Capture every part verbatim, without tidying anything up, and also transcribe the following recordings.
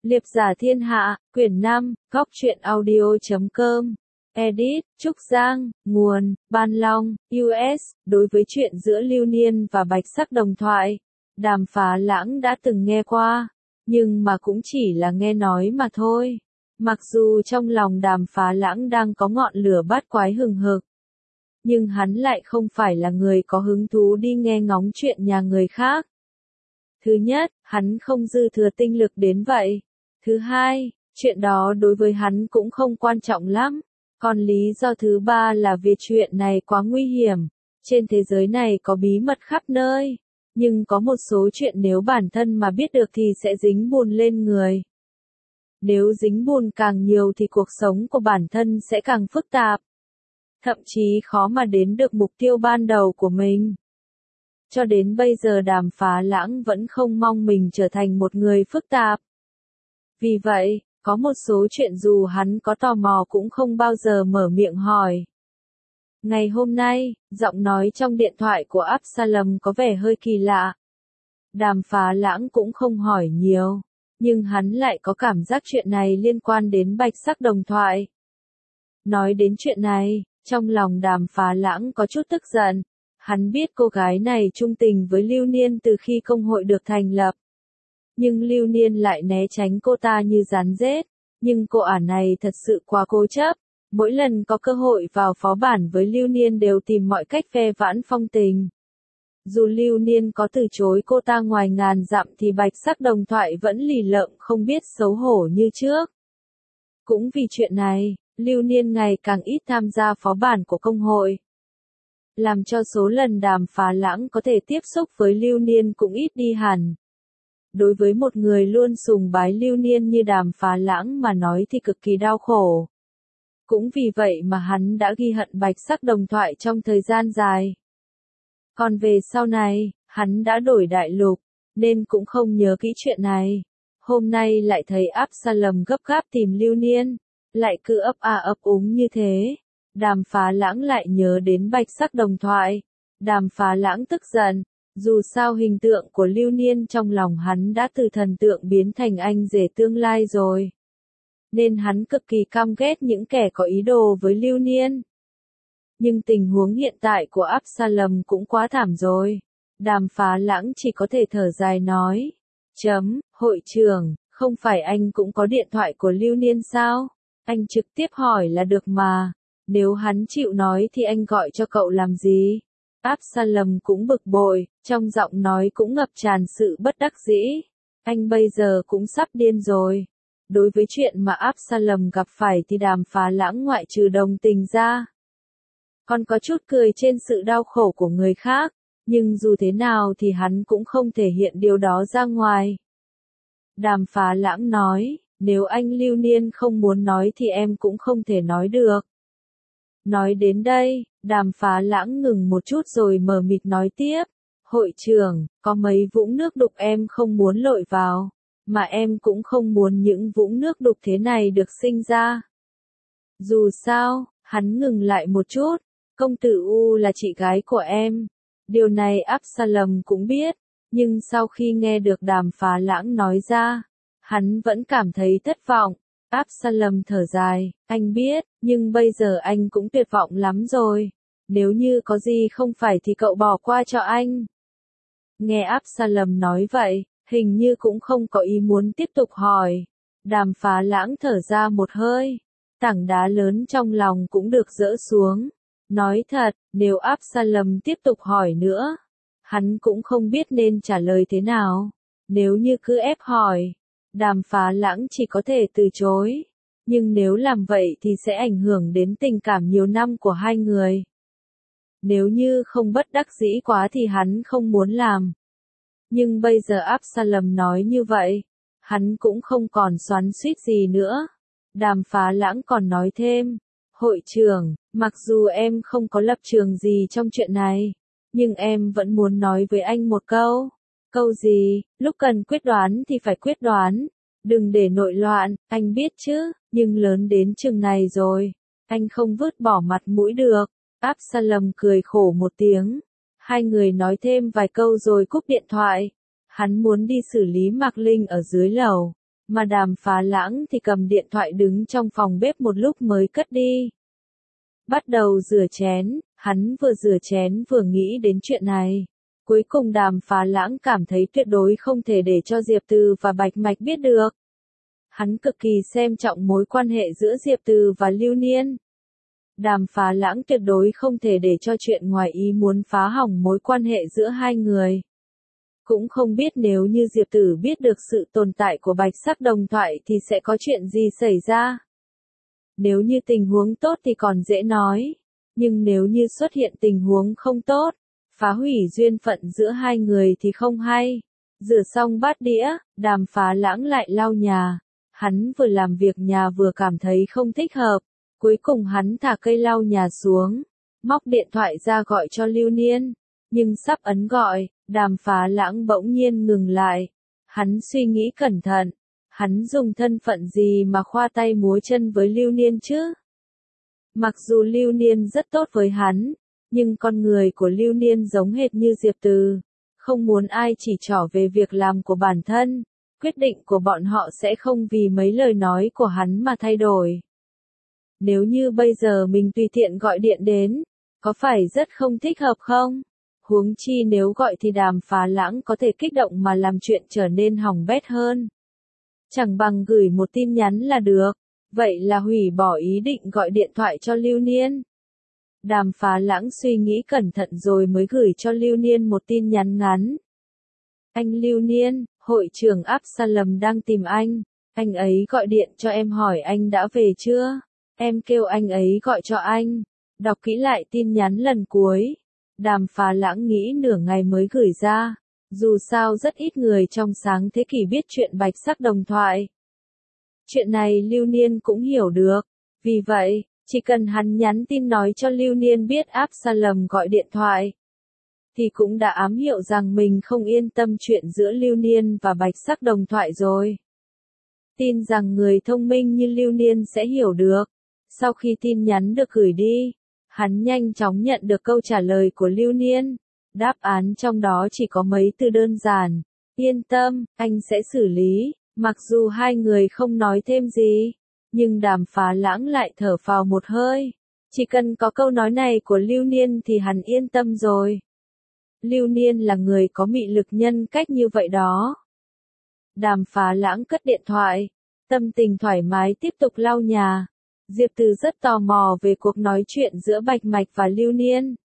Liệp giả thiên hạ, quyển năm, góc truyện audio chấm com. Edit, Trúc Giang, nguồn, Ban Long, u ét. Đối với chuyện giữa Lưu Niên và Bạch Sắc Đồng Thoại, Đàm Phá Lãng đã từng nghe qua, nhưng mà cũng chỉ là nghe nói mà thôi. Mặc dù trong lòng Đàm Phá Lãng đang có ngọn lửa bát quái hừng hực, nhưng hắn lại không phải là người có hứng thú đi nghe ngóng chuyện nhà người khác. Thứ nhất, hắn không dư thừa tinh lực đến vậy. Thứ hai, chuyện đó đối với hắn cũng không quan trọng lắm. Còn lý do thứ ba là vì chuyện này quá nguy hiểm. Trên thế giới này có bí mật khắp nơi. Nhưng có một số chuyện nếu bản thân mà biết được thì sẽ dính bùn lên người. Nếu dính bùn càng nhiều thì cuộc sống của bản thân sẽ càng phức tạp. Thậm chí khó mà đến được mục tiêu ban đầu của mình. Cho đến bây giờ Đàm Phá Lãng vẫn không mong mình trở thành một người phức tạp. Vì vậy, có một số chuyện dù hắn có tò mò cũng không bao giờ mở miệng hỏi. Ngày hôm nay, giọng nói trong điện thoại của Absalom có vẻ hơi kỳ lạ. Đàm Phá Lãng cũng không hỏi nhiều, nhưng hắn lại có cảm giác chuyện này liên quan đến Bạch Sắc Đồng Thoại. Nói đến chuyện này, trong lòng Đàm Phá Lãng có chút tức giận. Hắn biết cô gái này trung tình với Lưu Niên từ khi công hội được thành lập. Nhưng Lưu Niên lại né tránh cô ta như rắn rết. Nhưng cô ả này thật sự quá cố chấp. Mỗi lần có cơ hội vào phó bản với Lưu Niên đều tìm mọi cách ve vãn phong tình. Dù Lưu Niên có từ chối cô ta ngoài ngàn dặm thì Bạch Sắc Đồng Thoại vẫn lì lợm không biết xấu hổ như trước. Cũng vì chuyện này, Lưu Niên ngày càng ít tham gia phó bản của công hội. Làm cho số lần Đàm Phá Lãng có thể tiếp xúc với Lưu Niên cũng ít đi hẳn. Đối với một người luôn sùng bái Lưu Niên như Đàm Phá Lãng mà nói thì cực kỳ đau khổ. Cũng vì vậy mà hắn đã ghi hận Bạch Sắc Đồng Thoại trong thời gian dài. Còn về sau này, hắn đã đổi đại lục, nên cũng không nhớ kỹ chuyện này. Hôm nay lại thấy Absalom gấp gáp tìm Lưu Niên, lại cứ ấp a ấp úng như thế. Đàm Phá Lãng lại nhớ đến Bạch Sắc Đồng Thoại. Đàm Phá Lãng tức giận, dù sao hình tượng của Lưu Niên trong lòng hắn đã từ thần tượng biến thành anh rể tương lai rồi. Nên hắn cực kỳ căm ghét những kẻ có ý đồ với Lưu Niên. Nhưng tình huống hiện tại của Absalom cũng quá thảm rồi. Đàm Phá Lãng chỉ có thể thở dài nói. Chấm, hội trưởng, không phải anh cũng có điện thoại của Lưu Niên sao? Anh trực tiếp hỏi là được mà. Nếu hắn chịu nói thì anh gọi cho cậu làm gì? Absalom cũng bực bội, trong giọng nói cũng ngập tràn sự bất đắc dĩ. Anh bây giờ cũng sắp điên rồi. Đối với chuyện mà Absalom gặp phải thì Đàm Phá Lãng ngoại trừ đồng tình ra, còn có chút cười trên sự đau khổ của người khác. Nhưng dù thế nào thì hắn cũng không thể hiện điều đó ra ngoài. Đàm Phá Lãng nói, nếu anh Lưu Niên không muốn nói thì em cũng không thể nói được. Nói đến đây, Đàm Phá Lãng ngừng một chút rồi mờ mịt nói tiếp. Hội trưởng, có mấy vũng nước đục em không muốn lội vào, mà em cũng không muốn những vũng nước đục thế này được sinh ra. Dù sao, hắn ngừng lại một chút, công tử U là chị gái của em. Điều này Absalom cũng biết, nhưng sau khi nghe được Đàm Phá Lãng nói ra, hắn vẫn cảm thấy thất vọng. Absalom thở dài, anh biết, nhưng bây giờ anh cũng tuyệt vọng lắm rồi. Nếu như có gì không phải thì cậu bỏ qua cho anh. Nghe Absalom nói vậy, hình như cũng không có ý muốn tiếp tục hỏi. Đàm Phá Lãng thở ra một hơi. Tảng đá lớn trong lòng cũng được dỡ xuống. Nói thật, nếu Absalom tiếp tục hỏi nữa, hắn cũng không biết nên trả lời thế nào. Nếu như cứ ép hỏi, Đàm Phá Lãng chỉ có thể từ chối. Nhưng nếu làm vậy thì sẽ ảnh hưởng đến tình cảm nhiều năm của hai người. Nếu như không bất đắc dĩ quá thì hắn không muốn làm. Nhưng bây giờ Absalom nói như vậy, hắn cũng không còn xoắn xuýt gì nữa. Đàm Phá Lãng còn nói thêm, hội trưởng, mặc dù em không có lập trường gì trong chuyện này, nhưng em vẫn muốn nói với anh một câu. Câu gì? Lúc cần quyết đoán thì phải quyết đoán. Đừng để nội loạn, anh biết chứ, nhưng lớn đến chừng này rồi, anh không vứt bỏ mặt mũi được. Absalom cười khổ một tiếng. Hai người nói thêm vài câu rồi cúp điện thoại. Hắn muốn đi xử lý Mạc Linh ở dưới lầu. Mà Đàm Phá Lãng thì cầm điện thoại đứng trong phòng bếp một lúc mới cất đi. Bắt đầu rửa chén, hắn vừa rửa chén vừa nghĩ đến chuyện này. Cuối cùng Đàm Phá Lãng cảm thấy tuyệt đối không thể để cho Diệp Từ và Bạch Mạch biết được. Hắn cực kỳ xem trọng mối quan hệ giữa Diệp Từ và Lưu Niên. Đàm Phá Lãng tuyệt đối không thể để cho chuyện ngoài ý muốn phá hỏng mối quan hệ giữa hai người. Cũng không biết nếu như Diệp Tử biết được sự tồn tại của Bạch Sắc Đồng Thoại thì sẽ có chuyện gì xảy ra. Nếu như tình huống tốt thì còn dễ nói, nhưng nếu như xuất hiện tình huống không tốt, phá hủy duyên phận giữa hai người thì không hay. Rửa xong bát đĩa, Đàm Phá Lãng lại lau nhà. Hắn vừa làm việc nhà vừa cảm thấy không thích hợp. Cuối cùng hắn thả cây lau nhà xuống, móc điện thoại ra gọi cho Lưu Niên. Nhưng sắp ấn gọi, Đàm Phá Lãng bỗng nhiên ngừng lại. Hắn suy nghĩ cẩn thận. Hắn dùng thân phận gì mà khoa tay múa chân với Lưu Niên chứ? Mặc dù Lưu Niên rất tốt với hắn, nhưng con người của Lưu Niên giống hệt như Diệp Từ. Không muốn ai chỉ trỏ về việc làm của bản thân. Quyết định của bọn họ sẽ không vì mấy lời nói của hắn mà thay đổi. Nếu như bây giờ mình tùy tiện gọi điện đến, có phải rất không thích hợp không? Huống chi nếu gọi thì Đàm Phá Lãng có thể kích động mà làm chuyện trở nên hỏng bét hơn. Chẳng bằng gửi một tin nhắn là được. Vậy là hủy bỏ ý định gọi điện thoại cho Lưu Niên. Đàm Phá Lãng suy nghĩ cẩn thận rồi mới gửi cho Lưu Niên một tin nhắn ngắn. Anh Lưu Niên, hội trưởng Absalom đang tìm anh. Anh ấy gọi điện cho em hỏi anh đã về chưa? Em kêu anh ấy gọi cho anh. Đọc kỹ lại tin nhắn lần cuối. Đàm Phá Lãng nghĩ nửa ngày mới gửi ra. Dù sao rất ít người trong sáng thế kỷ biết chuyện Bạch Sắc Đồng Thoại. Chuyện này Lưu Niên cũng hiểu được. Vì vậy, chỉ cần hắn nhắn tin nói cho Lưu Niên biết Absalom gọi điện thoại, thì cũng đã ám hiệu rằng mình không yên tâm chuyện giữa Lưu Niên và Bạch Sắc Đồng Thoại rồi. Tin rằng người thông minh như Lưu Niên sẽ hiểu được. Sau khi tin nhắn được gửi đi, hắn nhanh chóng nhận được câu trả lời của Lưu Niên. Đáp án trong đó chỉ có mấy từ đơn giản. Yên tâm, anh sẽ xử lý. Mặc dù hai người không nói thêm gì, nhưng Đàm Phá Lãng lại thở phào một hơi. Chỉ cần có câu nói này của Lưu Niên thì hắn yên tâm rồi. Lưu Niên là người có mị lực nhân cách như vậy đó. Đàm Phá Lãng cất điện thoại, tâm tình thoải mái tiếp tục lau nhà. Diệp Từ rất tò mò về cuộc nói chuyện giữa Bạch Mạch và Lưu Niên.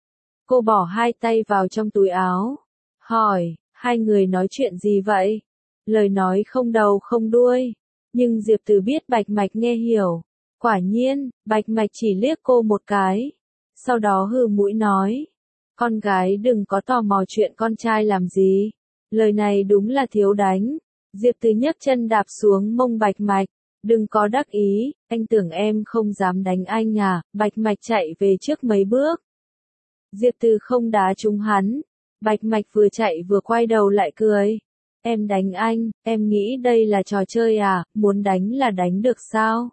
Cô bỏ hai tay vào trong túi áo, hỏi, hai người nói chuyện gì vậy? Lời nói không đầu không đuôi, nhưng Diệp Từ biết Bạch Mạch nghe hiểu. Quả nhiên, Bạch Mạch chỉ liếc cô một cái, sau đó hừ mũi nói, con gái đừng có tò mò chuyện con trai làm gì. Lời này đúng là thiếu đánh. Diệp Từ nhấc chân đạp xuống mông Bạch Mạch. Đừng có đắc ý, anh tưởng em không dám đánh anh à? Bạch Mạch chạy về trước mấy bước. Diệp Từ không đá trúng hắn. Bạch Mạch vừa chạy vừa quay đầu lại cười. Em đánh anh, em nghĩ đây là trò chơi à, muốn đánh là đánh được sao?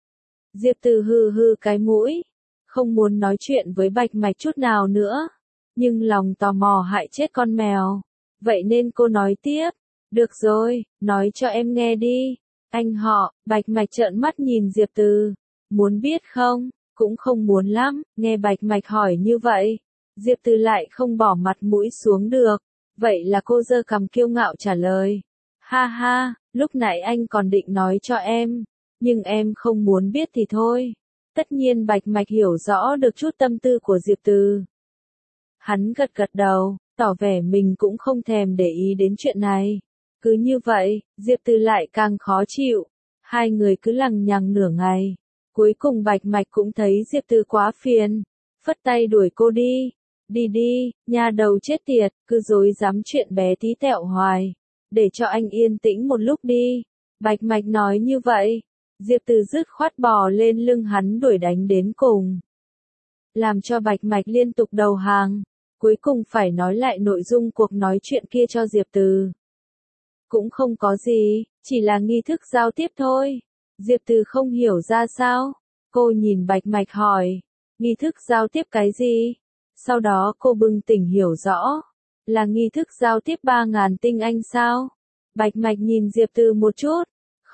Diệp Từ hừ hừ cái mũi, không muốn nói chuyện với Bạch Mạch chút nào nữa. Nhưng lòng tò mò hại chết con mèo. Vậy nên cô nói tiếp, được rồi, nói cho em nghe đi. Anh họ, Bạch Mạch trợn mắt nhìn Diệp Từ. Muốn biết không? Cũng không muốn lắm, nghe Bạch Mạch hỏi như vậy. Diệp Từ lại không bỏ mặt mũi xuống được. Vậy là cô giơ cằm kiêu ngạo trả lời. Ha ha, lúc nãy anh còn định nói cho em. Nhưng em không muốn biết thì thôi. Tất nhiên Bạch Mạch hiểu rõ được chút tâm tư của Diệp Từ. Hắn gật gật đầu, tỏ vẻ mình cũng không thèm để ý đến chuyện này. Cứ như vậy, Diệp Từ lại càng khó chịu. Hai người cứ lằng nhằng nửa ngày. Cuối cùng Bạch Mạch cũng thấy Diệp Từ quá phiền. Phất tay đuổi cô đi. Đi đi, nhà đầu chết tiệt, cứ dối dám chuyện bé tí tẹo hoài. Để cho anh yên tĩnh một lúc đi. Bạch Mạch nói như vậy. Diệp Từ dứt khoát bò lên lưng hắn đuổi đánh đến cùng. Làm cho Bạch Mạch liên tục đầu hàng. Cuối cùng phải nói lại nội dung cuộc nói chuyện kia cho Diệp Từ. Cũng không có gì, chỉ là nghi thức giao tiếp thôi. Diệp Từ không hiểu ra sao. Cô nhìn Bạch Mạch hỏi. Nghi thức giao tiếp cái gì? Sau đó cô bừng tỉnh hiểu rõ. Là nghi thức giao tiếp ba ngàn tinh anh sao? Bạch Mạch nhìn Diệp Từ một chút.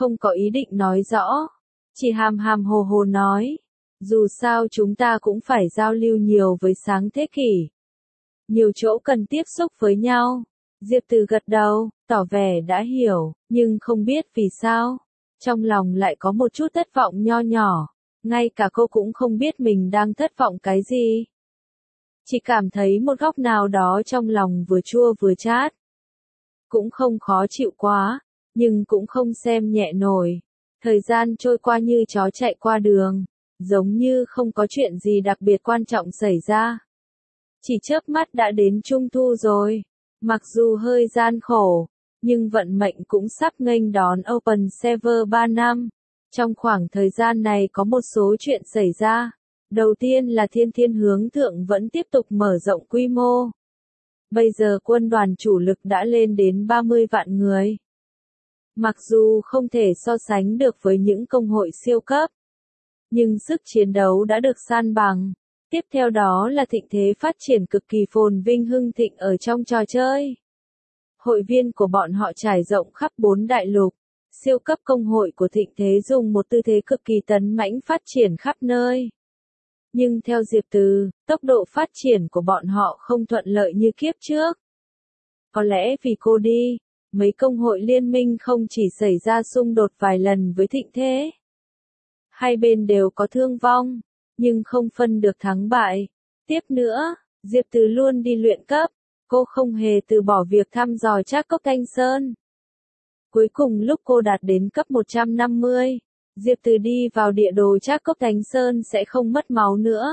không có ý định nói rõ, chỉ hàm hàm hồ hồ nói. Dù sao chúng ta cũng phải giao lưu nhiều với sáng thế kỷ. Nhiều chỗ cần tiếp xúc với nhau. Diệp Từ gật đầu, tỏ vẻ đã hiểu, nhưng không biết vì sao. Trong lòng lại có một chút thất vọng nho nhỏ. Ngay cả cô cũng không biết mình đang thất vọng cái gì. Chỉ cảm thấy một góc nào đó trong lòng vừa chua vừa chát. Cũng không khó chịu quá, nhưng cũng không xem nhẹ nổi. Thời gian trôi qua như chó chạy qua đường, giống như không có chuyện gì đặc biệt quan trọng xảy ra. Chỉ chớp mắt đã đến Trung Thu rồi. Mặc dù hơi gian khổ, nhưng vận mệnh cũng sắp nghênh đón Open Server ba năm. Trong khoảng thời gian này có một số chuyện xảy ra. Đầu tiên là Thiên Thiên Hướng Thượng vẫn tiếp tục mở rộng quy mô. Bây giờ quân đoàn chủ lực đã lên đến ba mươi vạn người. Mặc dù không thể so sánh được với những công hội siêu cấp, nhưng sức chiến đấu đã được san bằng. Tiếp theo đó là thịnh thế phát triển cực kỳ phồn vinh hưng thịnh ở trong trò chơi. Hội viên của bọn họ trải rộng khắp bốn đại lục. Siêu cấp công hội của thịnh thế dùng một tư thế cực kỳ tấn mãnh phát triển khắp nơi. Nhưng theo Diệp Từ, tốc độ phát triển của bọn họ không thuận lợi như kiếp trước. Có lẽ vì cô đi, mấy công hội liên minh không chỉ xảy ra xung đột vài lần với thịnh thế. Hai bên đều có thương vong, nhưng không phân được thắng bại. Tiếp nữa, Diệp Từ luôn đi luyện cấp, cô không hề từ bỏ việc thăm dò Trác Cốc Thanh Sơn. Cuối cùng lúc cô đạt đến cấp một trăm năm mươi, Diệp Từ đi vào địa đồ Trác Cốc Thanh Sơn sẽ không mất máu nữa.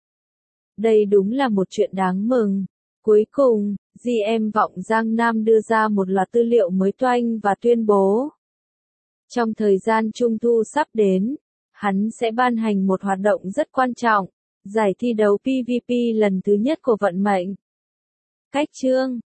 Đây đúng là một chuyện đáng mừng. Cuối cùng, giê em Vọng Giang Nam đưa ra một loạt tư liệu mới toanh và tuyên bố. Trong thời gian Trung Thu sắp đến, hắn sẽ ban hành một hoạt động rất quan trọng, giải thi đấu pê vê pê lần thứ nhất của vận mệnh. Cách chương